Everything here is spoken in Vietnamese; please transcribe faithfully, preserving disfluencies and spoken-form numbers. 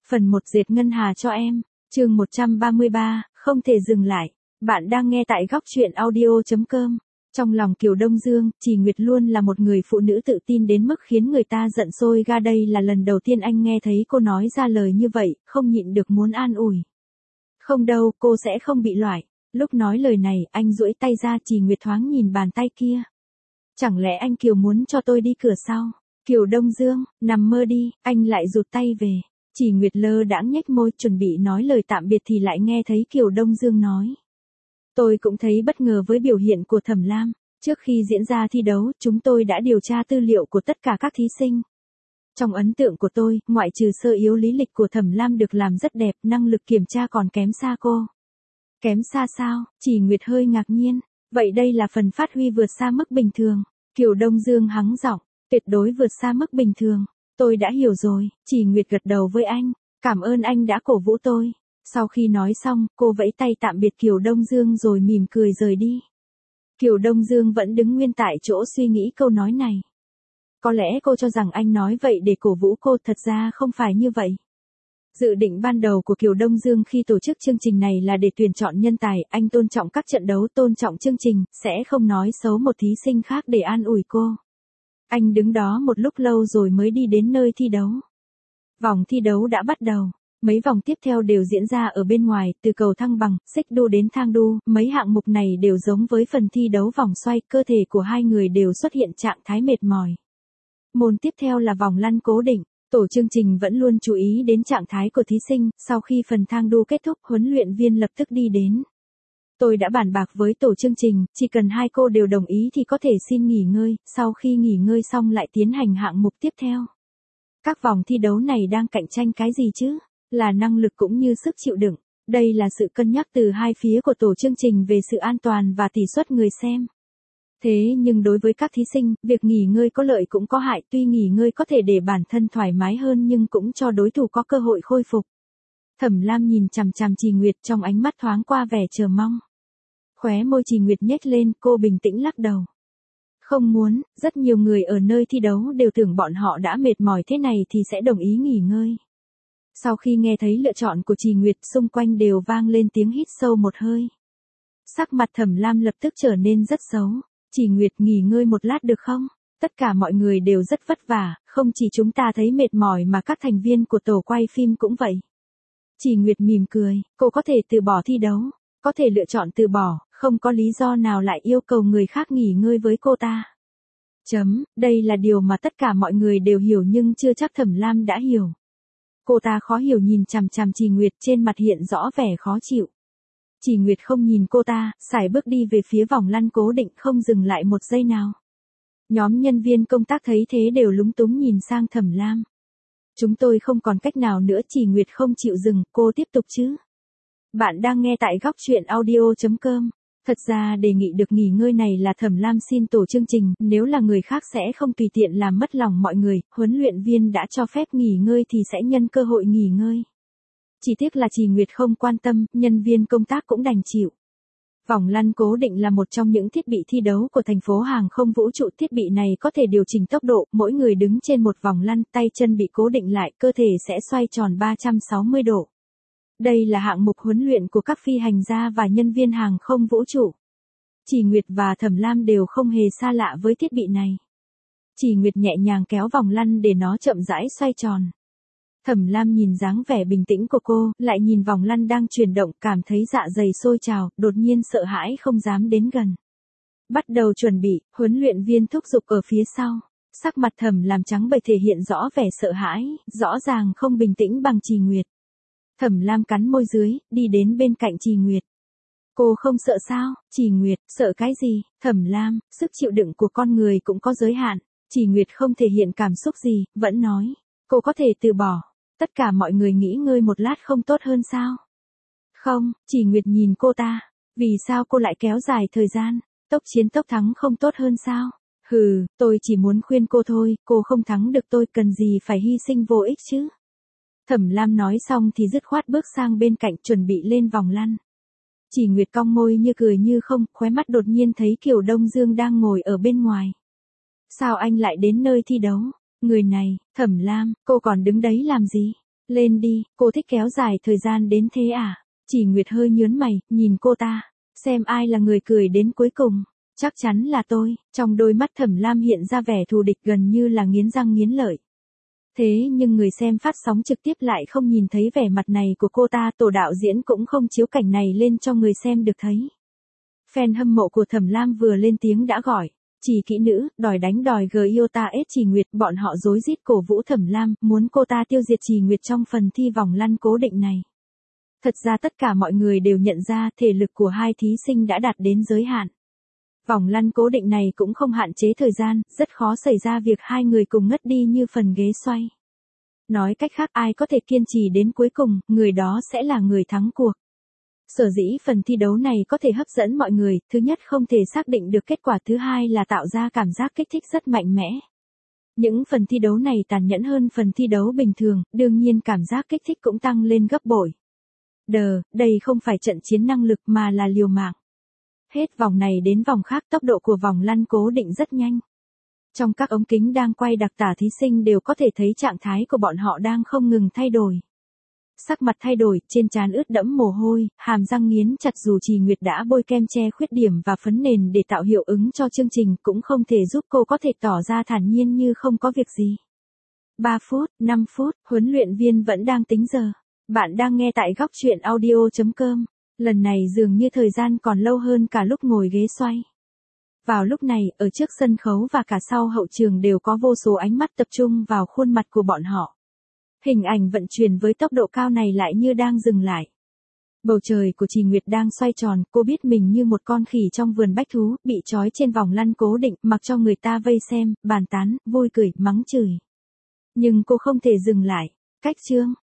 Phần một dệt ngân hà cho em, chương một trăm ba mươi ba, không thể dừng lại. Bạn đang nghe tại góc truyện audio chấm com. Trong lòng Kiều Đông Dương, Trì Nguyệt luôn là một người phụ nữ tự tin đến mức khiến người ta giận sôi ga. Đây là lần đầu tiên anh nghe thấy cô nói ra lời như vậy, không nhịn được muốn an ủi. Không đâu, cô sẽ không bị loại. Lúc nói lời này, anh duỗi tay ra. Trì Nguyệt thoáng nhìn bàn tay kia. Chẳng lẽ anh Kiều muốn cho tôi đi cửa sau? Kiều Đông Dương, nằm mơ đi, anh lại rụt tay về. Trì Nguyệt lơ đãng nhếch môi chuẩn bị nói lời tạm biệt thì lại nghe thấy Kiều Đông Dương nói. Tôi cũng thấy bất ngờ với biểu hiện của Thẩm Lam. Trước khi diễn ra thi đấu, chúng tôi đã điều tra tư liệu của tất cả các thí sinh. Trong ấn tượng của tôi, ngoại trừ sơ yếu lý lịch của Thẩm Lam được làm rất đẹp, năng lực kiểm tra còn kém xa cô. Kém xa sao? Trì Nguyệt hơi ngạc nhiên. Vậy đây là phần phát huy vượt xa mức bình thường. Kiều Đông Dương hắng giọng, tuyệt đối vượt xa mức bình thường. Tôi đã hiểu rồi. Trì Nguyệt gật đầu với anh. Cảm ơn anh đã cổ vũ tôi. Sau khi nói xong, cô vẫy tay tạm biệt Kiều Đông Dương rồi mỉm cười rời đi. Kiều Đông Dương vẫn đứng nguyên tại chỗ suy nghĩ câu nói này. Có lẽ cô cho rằng anh nói vậy để cổ vũ cô, thật ra không phải như vậy. Dự định ban đầu của Kiều Đông Dương khi tổ chức chương trình này là để tuyển chọn nhân tài, anh tôn trọng các trận đấu, tôn trọng chương trình, sẽ không nói xấu một thí sinh khác để an ủi cô. Anh đứng đó một lúc lâu rồi mới đi đến nơi thi đấu. Vòng thi đấu đã bắt đầu. Mấy vòng tiếp theo đều diễn ra ở bên ngoài, từ cầu thăng bằng, xích đu đến thang đu, mấy hạng mục này đều giống với phần thi đấu vòng xoay, cơ thể của hai người đều xuất hiện trạng thái mệt mỏi. Môn tiếp theo là vòng lăn cố định, tổ chương trình vẫn luôn chú ý đến trạng thái của thí sinh, sau khi phần thang đu kết thúc, huấn luyện viên lập tức đi đến. Tôi đã bàn bạc với tổ chương trình, chỉ cần hai cô đều đồng ý thì có thể xin nghỉ ngơi, sau khi nghỉ ngơi xong lại tiến hành hạng mục tiếp theo. Các vòng thi đấu này đang cạnh tranh cái gì chứ? Là năng lực cũng như sức chịu đựng. Đây là sự cân nhắc từ hai phía của tổ chương trình về sự an toàn và tỷ suất người xem. Thế nhưng đối với các thí sinh, việc nghỉ ngơi có lợi cũng có hại, tuy nghỉ ngơi có thể để bản thân thoải mái hơn nhưng cũng cho đối thủ có cơ hội khôi phục. Thẩm Lam nhìn chằm chằm Trì Nguyệt, trong ánh mắt thoáng qua vẻ chờ mong. Khóe môi Trì Nguyệt nhếch lên, cô bình tĩnh lắc đầu. Không muốn, rất nhiều người ở nơi thi đấu đều tưởng bọn họ đã mệt mỏi thế này thì sẽ đồng ý nghỉ ngơi. Sau khi nghe thấy lựa chọn của Trì Nguyệt, xung quanh đều vang lên tiếng hít sâu một hơi. Sắc mặt Thẩm Lam lập tức trở nên rất xấu. Trì Nguyệt, nghỉ ngơi một lát được không? Tất cả mọi người đều rất vất vả, không chỉ chúng ta thấy mệt mỏi mà các thành viên của tổ quay phim cũng vậy. Trì Nguyệt mỉm cười, cô có thể từ bỏ thi đấu, có thể lựa chọn từ bỏ, không có lý do nào lại yêu cầu người khác nghỉ ngơi với cô ta. Chấm, đây là điều mà tất cả mọi người đều hiểu nhưng chưa chắc Thẩm Lam đã hiểu. Cô ta khó hiểu nhìn chằm chằm Trì Nguyệt, trên mặt hiện rõ vẻ khó chịu. Trì Nguyệt không nhìn cô ta, sải bước đi về phía vòng lăn cố định, không dừng lại một giây nào. Nhóm nhân viên công tác thấy thế đều lúng túng nhìn sang Thẩm Lam. Chúng tôi không còn cách nào nữa. Trì Nguyệt không chịu dừng, cô tiếp tục chứ. Bạn đang nghe tại góc truyện audio chấm com. Thật ra đề nghị được nghỉ ngơi này là Thẩm Lam xin tổ chương trình, nếu là người khác sẽ không tùy tiện làm mất lòng mọi người, huấn luyện viên đã cho phép nghỉ ngơi thì sẽ nhân cơ hội nghỉ ngơi. Chỉ tiếc là Trì Nguyệt không quan tâm, nhân viên công tác cũng đành chịu. Vòng lăn cố định là một trong những thiết bị thi đấu của thành phố hàng không vũ trụ, thiết bị này có thể điều chỉnh tốc độ, mỗi người đứng trên một vòng lăn, tay chân bị cố định lại, cơ thể sẽ xoay tròn ba trăm sáu mươi độ. Đây là hạng mục huấn luyện của các phi hành gia và nhân viên hàng không vũ trụ. Trì Nguyệt và Thẩm Lam đều không hề xa lạ với thiết bị này. Trì Nguyệt nhẹ nhàng kéo vòng lăn để nó chậm rãi xoay tròn. Thẩm Lam nhìn dáng vẻ bình tĩnh của cô, lại nhìn vòng lăn đang chuyển động, cảm thấy dạ dày sôi trào, đột nhiên sợ hãi không dám đến gần. Bắt đầu chuẩn bị, huấn luyện viên thúc giục ở phía sau. Sắc mặt Thẩm Lam trắng bệch thể hiện rõ vẻ sợ hãi, rõ ràng không bình tĩnh bằng Trì Nguyệt. Thẩm Lam cắn môi dưới, đi đến bên cạnh Trì Nguyệt. Cô không sợ sao? Trì Nguyệt, sợ cái gì? Thẩm Lam, sức chịu đựng của con người cũng có giới hạn. Trì Nguyệt không thể hiện cảm xúc gì, vẫn nói. Cô có thể từ bỏ. Tất cả mọi người nghỉ ngơi một lát không tốt hơn sao? Không, Trì Nguyệt nhìn cô ta. Vì sao cô lại kéo dài thời gian? Tốc chiến tốc thắng không tốt hơn sao? Hừ, tôi chỉ muốn khuyên cô thôi, cô không thắng được tôi cần gì phải hy sinh vô ích chứ? Thẩm Lam nói xong thì dứt khoát bước sang bên cạnh chuẩn bị lên vòng lăn. Trì Nguyệt cong môi như cười như không, khóe mắt đột nhiên thấy Kiều Đông Dương đang ngồi ở bên ngoài. Sao anh lại đến nơi thi đấu? Người này, Thẩm Lam, cô còn đứng đấy làm gì? Lên đi, cô thích kéo dài thời gian đến thế à? Chỉ Nguyệt hơi nhớn mày, nhìn cô ta, xem ai là người cười đến cuối cùng. Chắc chắn là tôi, trong đôi mắt Thẩm Lam hiện ra vẻ thù địch gần như là nghiến răng nghiến lợi. Thế nhưng người xem phát sóng trực tiếp lại không nhìn thấy vẻ mặt này của cô ta, tổ đạo diễn cũng không chiếu cảnh này lên cho người xem được thấy. Fan hâm mộ của Thẩm Lam vừa lên tiếng đã gọi, Chỉ kỹ nữ, đòi đánh đòi gờ yêu ta ết Chỉ Nguyệt, bọn họ rối rít cổ vũ Thẩm Lam, muốn cô ta tiêu diệt Chỉ Nguyệt trong phần thi vòng lăn cố định này. Thật ra tất cả mọi người đều nhận ra thể lực của hai thí sinh đã đạt đến giới hạn. Vòng lăn cố định này cũng không hạn chế thời gian, rất khó xảy ra việc hai người cùng ngất đi như phần ghế xoay. Nói cách khác, ai có thể kiên trì đến cuối cùng, người đó sẽ là người thắng cuộc. Sở dĩ phần thi đấu này có thể hấp dẫn mọi người, thứ nhất không thể xác định được kết quả, thứ hai là tạo ra cảm giác kích thích rất mạnh mẽ. Những phần thi đấu này tàn nhẫn hơn phần thi đấu bình thường, đương nhiên cảm giác kích thích cũng tăng lên gấp bội. Đờ, đây không phải trận chiến năng lực mà là liều mạng. Hết vòng này đến vòng khác, tốc độ của vòng lăn cố định rất nhanh. Trong các ống kính đang quay đặc tả, thí sinh đều có thể thấy trạng thái của bọn họ đang không ngừng thay đổi. Sắc mặt thay đổi, trên trán ướt đẫm mồ hôi, hàm răng nghiến chặt, dù Chỉ Nguyệt đã bôi kem che khuyết điểm và phấn nền để tạo hiệu ứng cho chương trình cũng không thể giúp cô có thể tỏ ra thản nhiên như không có việc gì. ba phút, năm phút, huấn luyện viên vẫn đang tính giờ. Bạn đang nghe tại góc truyện audio chấm com. Lần này dường như thời gian còn lâu hơn cả lúc ngồi ghế xoay. Vào lúc này, ở trước sân khấu và cả sau hậu trường đều có vô số ánh mắt tập trung vào khuôn mặt của bọn họ. Hình ảnh vận chuyển với tốc độ cao này lại như đang dừng lại. Bầu trời của Chỉ Nguyệt đang xoay tròn, cô biết mình như một con khỉ trong vườn bách thú, bị trói trên vòng lăn cố định, mặc cho người ta vây xem, bàn tán, vui cười, mắng chửi. Nhưng cô không thể dừng lại. Cách chương